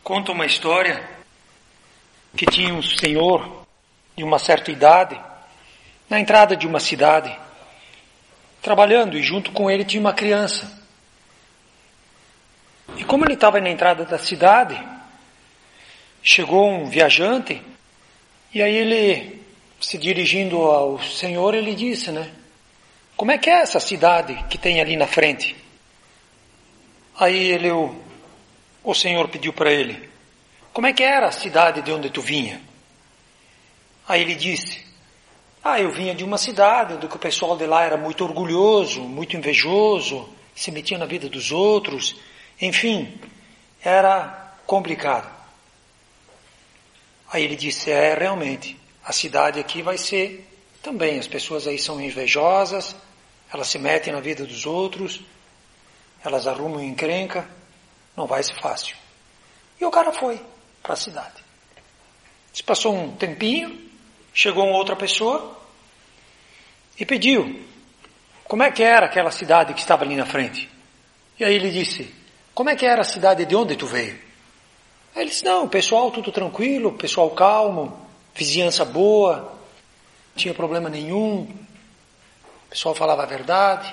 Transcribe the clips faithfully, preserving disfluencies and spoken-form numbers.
conta uma história que tinha um senhor de uma certa idade na entrada de uma cidade, trabalhando, e junto com ele tinha uma criança. E como ele estava na entrada da cidade, chegou um viajante, e aí ele, se dirigindo ao senhor, ele disse, né? Como é que é essa cidade que tem ali na frente? Aí ele, o, o senhor pediu para ele, como é que era a cidade de onde tu vinha? Aí ele disse, ah, eu vinha de uma cidade onde o pessoal de lá era muito orgulhoso, muito invejoso, se metia na vida dos outros, enfim, era complicado. Aí ele disse, é, realmente, a cidade aqui vai ser também, as pessoas aí são invejosas, elas se metem na vida dos outros, elas arrumam encrenca, não vai ser fácil. E o cara foi para a cidade. Se passou um tempinho, chegou uma outra pessoa e pediu, como é que era aquela cidade que estava ali na frente? E aí ele disse, como é que era a cidade de onde tu veio? Aí ele disse, não, pessoal tudo tranquilo, pessoal calmo, vizinhança boa, não tinha problema nenhum, o pessoal falava a verdade.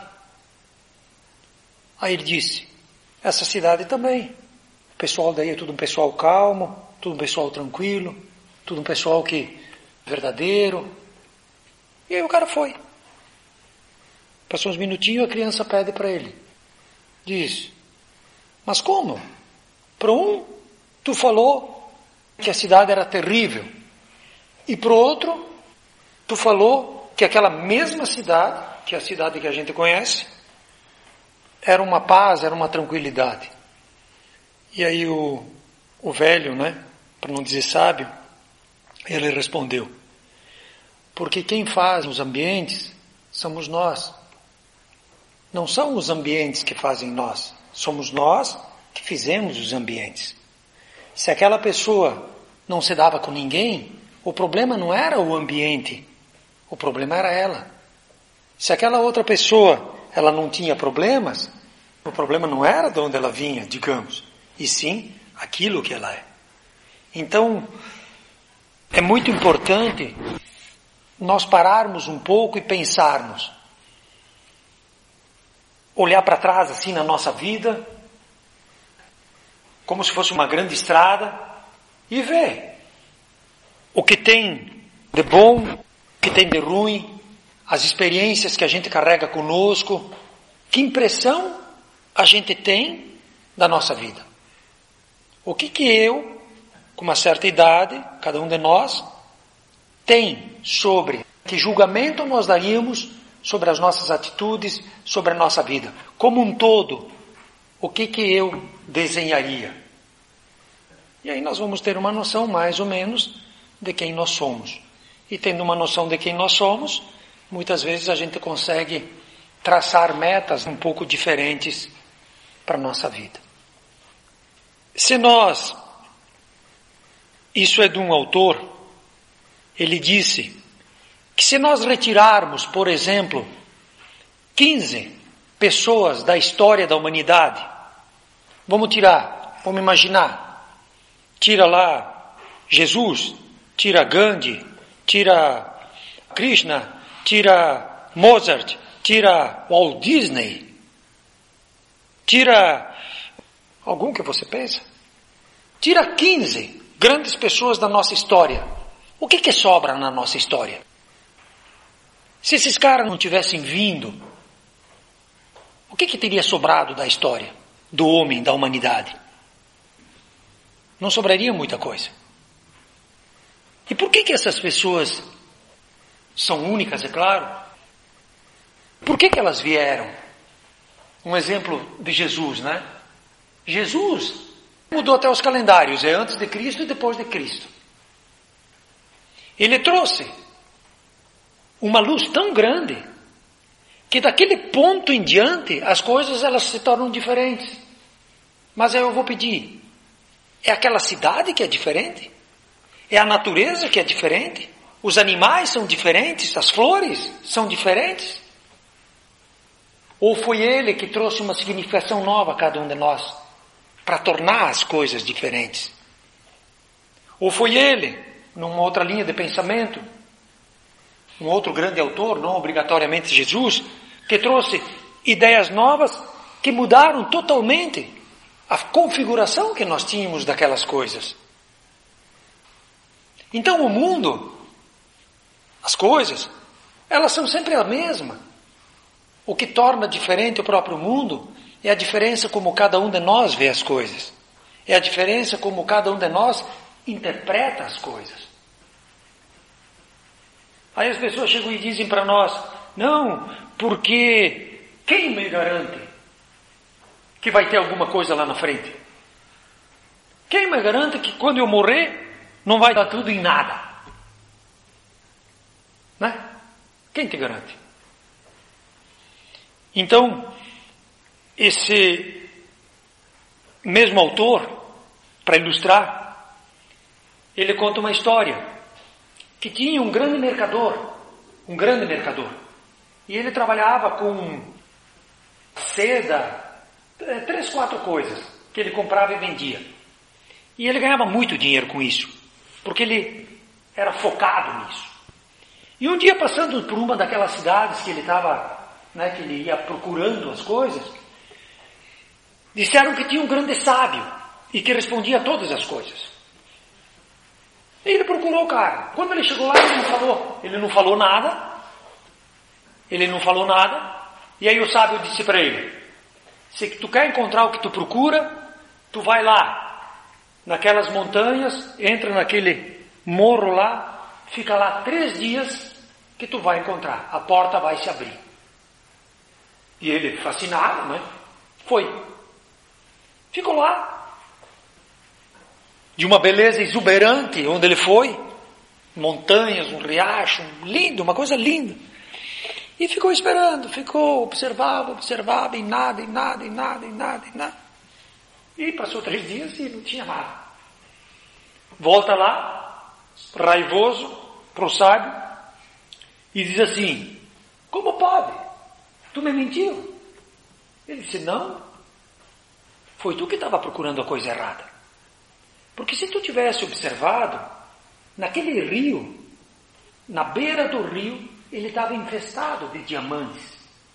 Aí ele disse, essa cidade também, o pessoal daí é tudo um pessoal calmo, tudo um pessoal tranquilo, tudo um pessoal que verdadeiro. E aí o cara foi. Passou uns minutinhos, a criança pede para ele. Diz, mas como? Para um, tu falou que a cidade era terrível. E para o outro, tu falou que aquela mesma cidade, que é a cidade que a gente conhece, era uma paz, era uma tranquilidade. E aí o, o velho, né, para não dizer sábio, ele respondeu, porque quem faz os ambientes somos nós. Não são os ambientes que fazem nós, somos nós que fizemos os ambientes. Se aquela pessoa não se dava com ninguém, o problema não era o ambiente, o problema era ela. Se aquela outra pessoa, ela não tinha problemas, o problema não era de onde ela vinha, digamos, e sim aquilo que ela é. Então, é muito importante nós pararmos um pouco e pensarmos, olhar para trás assim na nossa vida, como se fosse uma grande estrada, e ver o que tem de bom, o que tem de ruim, as experiências que a gente carrega conosco, que impressão a gente tem da nossa vida. O que que eu, com uma certa idade, cada um de nós, tem sobre, que julgamento nós daríamos sobre as nossas atitudes, sobre a nossa vida. Como um todo, o que que eu desenharia? E aí nós vamos ter uma noção mais ou menos de quem nós somos. E tendo uma noção de quem nós somos, muitas vezes a gente consegue traçar metas um pouco diferentes para a nossa vida. Se nós, isso é de um autor, ele disse que se nós retirarmos, por exemplo, quinze pessoas da história da humanidade, vamos tirar, vamos imaginar, tira lá Jesus, tira Gandhi, tira Krishna, tira Mozart, tira Walt Disney, tira algum que você pensa, tira quinze grandes pessoas da nossa história. O que que sobra na nossa história? Se esses caras não tivessem vindo, o que que teria sobrado da história, do homem, da humanidade? Não sobraria muita coisa. E por que que essas pessoas são únicas, é claro? Por que que elas vieram? Um exemplo de Jesus, né? Jesus mudou até os calendários, é antes de Cristo e depois de Cristo. Ele trouxe uma luz tão grande que daquele ponto em diante as coisas elas se tornam diferentes. Mas aí eu vou pedir, é aquela cidade que é diferente? É a natureza que é diferente? Os animais são diferentes? As flores são diferentes? Ou foi ele que trouxe uma significação nova a cada um de nós, para tornar as coisas diferentes? Ou foi ele, numa outra linha de pensamento, um outro grande autor, não obrigatoriamente Jesus, que trouxe ideias novas que mudaram totalmente a configuração que nós tínhamos daquelas coisas. Então o mundo, as coisas, elas são sempre a mesma. O que torna diferente o próprio mundo é a diferença como cada um de nós vê as coisas. É a diferença como cada um de nós interpreta as coisas. Aí as pessoas chegam e dizem para nós, não, porque quem me garante que vai ter alguma coisa lá na frente? Quem me garante que quando eu morrer não vai dar tudo em nada? Né? Quem te garante? Então, esse mesmo autor, para ilustrar, ele conta uma história que tinha um grande mercador, um grande mercador, e ele trabalhava com seda, três, quatro coisas que ele comprava e vendia. E ele ganhava muito dinheiro com isso, porque ele era focado nisso. E um dia, passando por uma daquelas cidades que ele estava, né, que ele ia procurando as coisas, disseram que tinha um grande sábio e que respondia a todas as coisas. E ele procurou o cara. Quando ele chegou lá, ele não falou. Ele não falou nada. Ele não falou nada. E aí o sábio disse para ele, se tu quer encontrar o que tu procura, tu vai lá, naquelas montanhas, entra naquele morro lá, fica lá três dias que tu vai encontrar. A porta vai se abrir. E ele, fascinado, né? Foi. Ficou lá. De uma beleza exuberante, onde ele foi. Montanhas, um riacho, lindo, uma coisa linda. E ficou esperando, ficou, observava, observava, e nada, e nada, e nada, e nada, e nada. E passou três dias e não tinha nada. Volta lá, raivoso, pro sábio, e diz assim, como pode? Tu me mentiu? Ele disse, não. Foi tu que estava procurando a coisa errada. Porque se tu tivesse observado, naquele rio, na beira do rio, ele estava infestado de diamantes.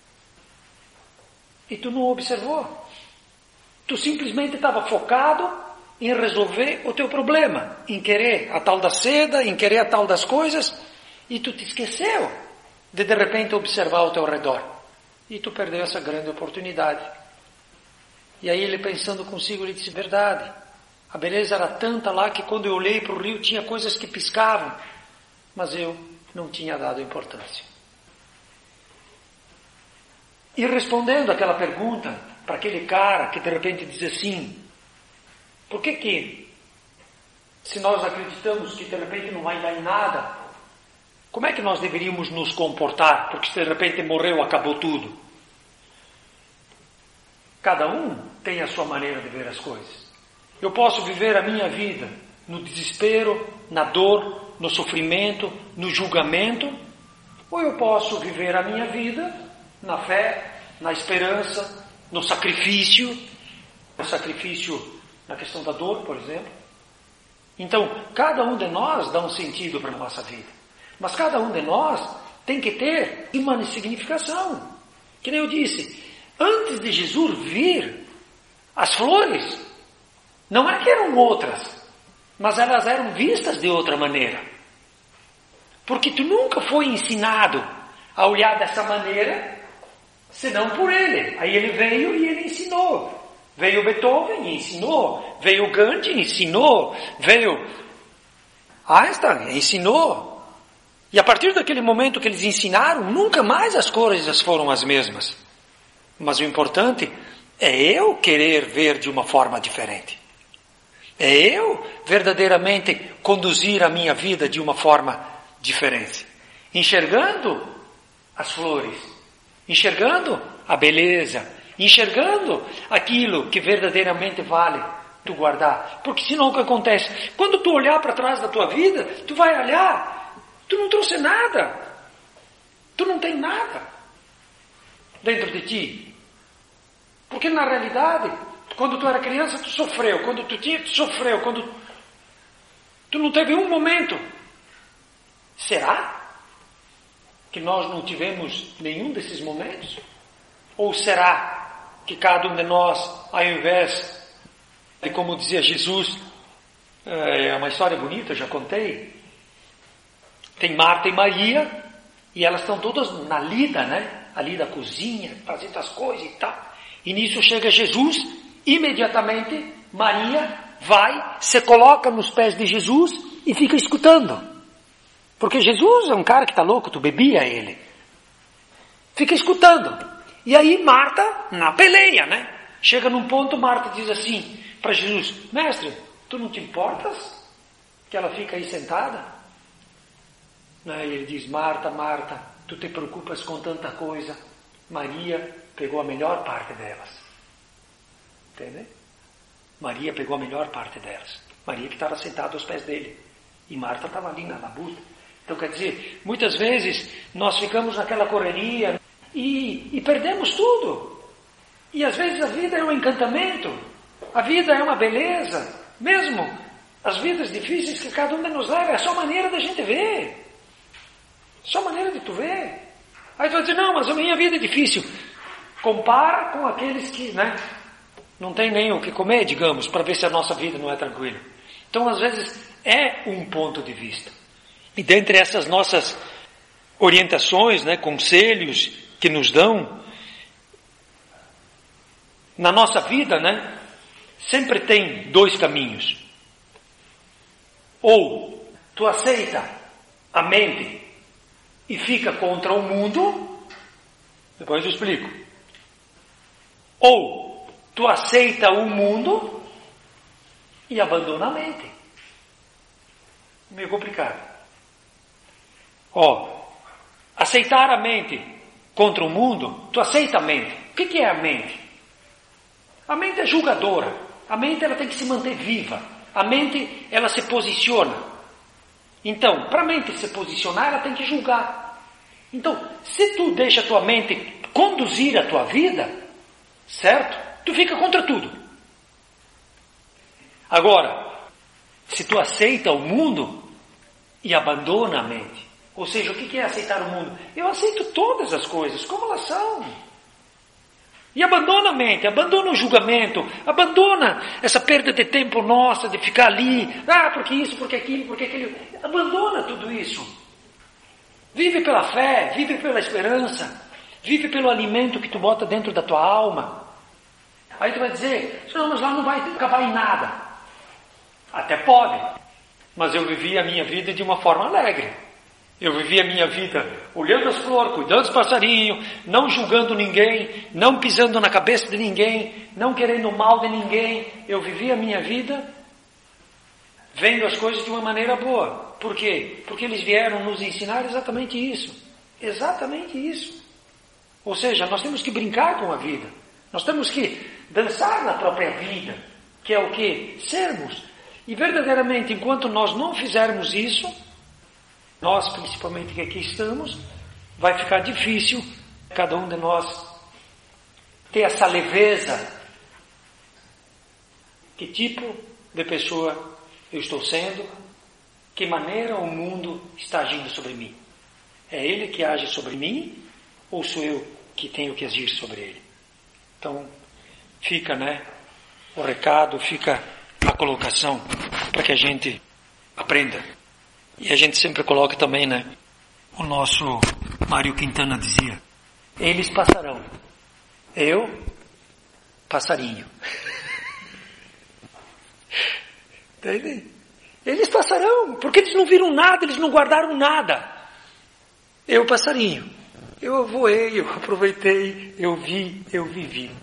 E tu não observou. Tu simplesmente estava focado em resolver o teu problema, em querer a tal da seda, em querer a tal das coisas, e tu te esqueceu de de repente observar ao teu redor. E tu perdeu essa grande oportunidade. E aí ele pensando consigo, ele disse, verdade, a beleza era tanta lá que quando eu olhei para o rio tinha coisas que piscavam, mas eu não tinha dado importância. E respondendo aquela pergunta para aquele cara que de repente diz assim, por que que, se nós acreditamos que de repente não vai dar em nada, como é que nós deveríamos nos comportar? Porque se de repente morreu, acabou tudo. Cada um tem a sua maneira de ver as coisas. Eu posso viver a minha vida no desespero, na dor, no sofrimento, no julgamento, ou eu posso viver a minha vida na fé, na esperança, no sacrifício, no sacrifício na questão da dor, por exemplo. Então, cada um de nós dá um sentido para a nossa vida. Mas cada um de nós tem que ter uma significação. Que nem eu disse, antes de Jesus vir, as flores não é que eram outras, mas elas eram vistas de outra maneira. Porque tu nunca foi ensinado a olhar dessa maneira, senão por ele. Aí ele veio e ele ensinou. Veio Beethoven e ensinou. Veio Gandhi e ensinou. Veio Einstein e ensinou. E a partir daquele momento que eles ensinaram, nunca mais as coisas foram as mesmas. Mas o importante é eu querer ver de uma forma diferente. É eu verdadeiramente conduzir a minha vida de uma forma diferente. Enxergando as flores, enxergando a beleza, enxergando aquilo que verdadeiramente vale tu guardar. Porque senão o que acontece? Quando tu olhar para trás da tua vida, tu vai olhar, tu não trouxe nada. Tu não tem nada dentro de ti. Porque na realidade, quando tu era criança, tu sofreu. Quando tu tinha, tu sofreu. Quando... Tu não teve um momento. Será que nós não tivemos nenhum desses momentos? Ou será que cada um de nós, ao invés de, como dizia Jesus, é uma história bonita, eu já contei, tem Marta e Maria, e elas estão todas na lida, né? Ali da cozinha, fazendo as coisas e tal. E nisso chega Jesus, imediatamente Maria vai, se coloca nos pés de Jesus e fica escutando. Porque Jesus é um cara que está louco, tu bebia ele. Fica escutando. E aí Marta, na peleia, né? Chega num ponto, Marta diz assim para Jesus, mestre, tu não te importas que ela fica aí sentada? E ele diz, Marta, Marta, tu te preocupas com tanta coisa. Maria pegou a melhor parte delas. Entende? Maria pegou a melhor parte delas. Maria que estava sentada aos pés dele. E Marta estava ali na labuta. Então quer dizer, muitas vezes nós ficamos naquela correria e, e perdemos tudo. E às vezes a vida é um encantamento. A vida é uma beleza. Mesmo as vidas difíceis que cada um de nós leva, é só maneira da gente ver. Só maneira de tu ver. Aí tu vai dizer, não, mas a minha vida é difícil. Compara com aqueles que, né, não tem nem o que comer, digamos, para ver se a nossa vida não é tranquila. Então, às vezes, é um ponto de vista. E dentre essas nossas orientações, né, conselhos que nos dão, na nossa vida, né, sempre tem dois caminhos. Ou tu aceita a mente e fica contra o mundo, depois eu explico. Ou tu aceita o mundo e abandona a mente. Meio complicado. Ó, aceitar a mente contra o mundo, tu aceita a mente. O que, que é a mente? A mente é julgadora. A mente ela tem que se manter viva. A mente ela se posiciona. Então, para a mente se posicionar, ela tem que julgar. Então, se tu deixa a tua mente conduzir a tua vida, certo? Tu fica contra tudo. Agora, se tu aceita o mundo e abandona a mente, ou seja, o que é aceitar o mundo? Eu aceito todas as coisas, como elas são. E abandona a mente, abandona o julgamento, abandona essa perda de tempo nossa de ficar ali, ah, porque isso, porque aquilo, porque aquilo. Abandona tudo isso. Vive pela fé, vive pela esperança, vive pelo alimento que tu bota dentro da tua alma. Aí tu vai dizer, não, mas lá não vai acabar em nada. Até pode, mas eu vivi a minha vida de uma forma alegre. Eu vivi a minha vida olhando as flores, cuidando dos passarinhos, não julgando ninguém, não pisando na cabeça de ninguém, não querendo o mal de ninguém. Eu vivi a minha vida vendo as coisas de uma maneira boa. Por quê? Porque eles vieram nos ensinar exatamente isso. Exatamente isso. Ou seja, nós temos que brincar com a vida. Nós temos que dançar na própria vida, que é o quê? Sermos. E verdadeiramente, enquanto nós não fizermos isso, nós, principalmente que aqui estamos, vai ficar difícil cada um de nós ter essa leveza. Que tipo de pessoa eu estou sendo? Que maneira o mundo está agindo sobre mim? É ele que age sobre mim ou sou eu que tenho que agir sobre ele? Então, fica, né, o recado, fica a colocação para que a gente aprenda. E a gente sempre coloca também, né? O nosso Mário Quintana dizia, eles passarão, eu, passarinho. Entende? Eles passarão, porque eles não viram nada, eles não guardaram nada. Eu, passarinho, eu voei, eu aproveitei, eu vi, eu vivi.